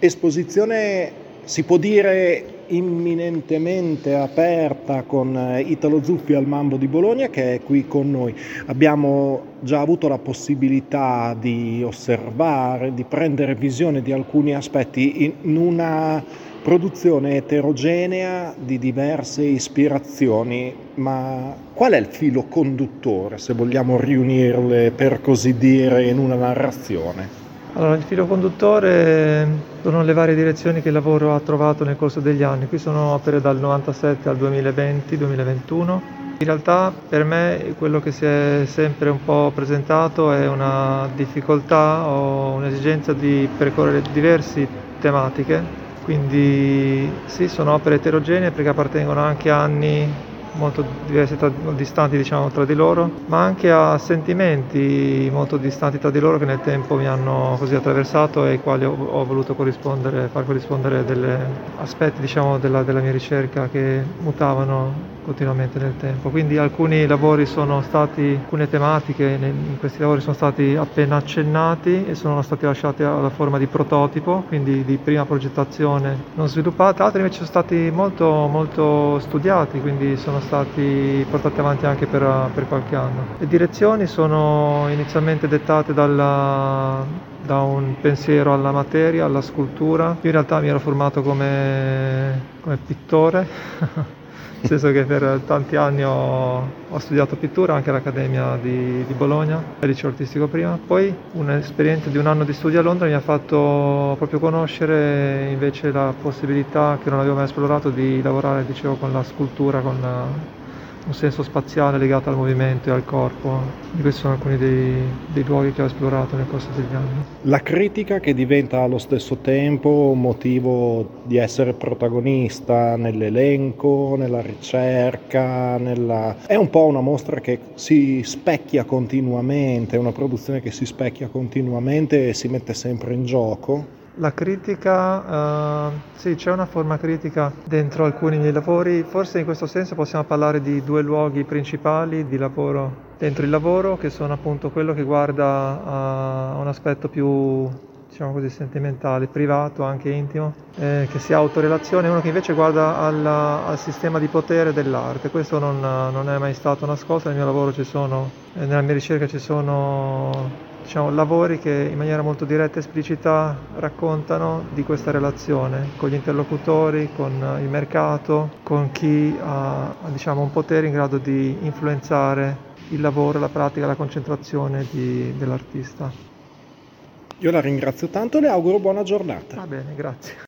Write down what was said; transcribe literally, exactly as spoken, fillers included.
Esposizione, si può dire, imminentemente aperta con Italo Zuffi al Mambo di Bologna, che è qui con noi. Abbiamo già avuto la possibilità di osservare, di prendere visione di alcuni aspetti in una produzione eterogenea di diverse ispirazioni, ma qual è il filo conduttore, se vogliamo riunirle per così dire in una narrazione? Allora, il filo conduttore sono le varie direzioni che il lavoro ha trovato nel corso degli anni. Qui sono opere dal novantasette al duemilaventi duemilaventuno. In realtà per me quello che si è sempre un po' presentato è una difficoltà o un'esigenza di percorrere diverse tematiche. Quindi sì, sono opere eterogenee perché appartengono anche a anni molto diversi, tra, distanti diciamo tra di loro, ma anche a sentimenti molto distanti tra di loro che nel tempo mi hanno così attraversato e ai quali ho, ho voluto corrispondere, far corrispondere degli aspetti diciamo della, della mia ricerca che mutavano continuamente nel tempo. Quindi alcuni lavori sono stati, alcune tematiche in questi lavori sono stati appena accennati e sono stati lasciati alla forma di prototipo, quindi di prima progettazione non sviluppata, altri invece sono stati molto molto studiati, quindi sono stati portati avanti anche per, per qualche anno. Le direzioni sono inizialmente dettate dalla, da un pensiero alla materia, alla scultura. Io in realtà mi ero formato come, come pittore, nel senso che per tanti anni ho, ho studiato pittura anche all'Accademia di, di Bologna, al liceo artistico prima. Poi un'esperienza di un anno di studio a Londra mi ha fatto proprio conoscere invece la possibilità, che non avevo mai esplorato, di lavorare, dicevo, con la scultura, con la, un senso spaziale legato al movimento e al corpo. E questi sono alcuni dei, dei luoghi che ho esplorato nel corso degli anni. La critica che diventa allo stesso tempo motivo di essere protagonista nell'elenco, nella ricerca, nella... è un po' una mostra che si specchia continuamente, è una produzione che si specchia continuamente e si mette sempre in gioco. La critica, uh, sì, c'è una forma critica dentro alcuni miei lavori, forse in questo senso possiamo parlare di due luoghi principali di lavoro dentro il lavoro, che sono appunto quello che guarda a un aspetto più, diciamo così, sentimentale, privato, anche intimo, eh, che si autorelaziona, e uno che invece guarda alla, al sistema di potere dell'arte. Questo non, non è mai stato nascosto, nel mio lavoro ci sono, eh, nella mia ricerca ci sono diciamo, lavori che in maniera molto diretta e esplicita raccontano di questa relazione con gli interlocutori, con il mercato, con chi ha diciamo, un potere in grado di influenzare il lavoro, la pratica, la concentrazione di, dell'artista. Io la ringrazio tanto e le auguro buona giornata. Va bene, grazie.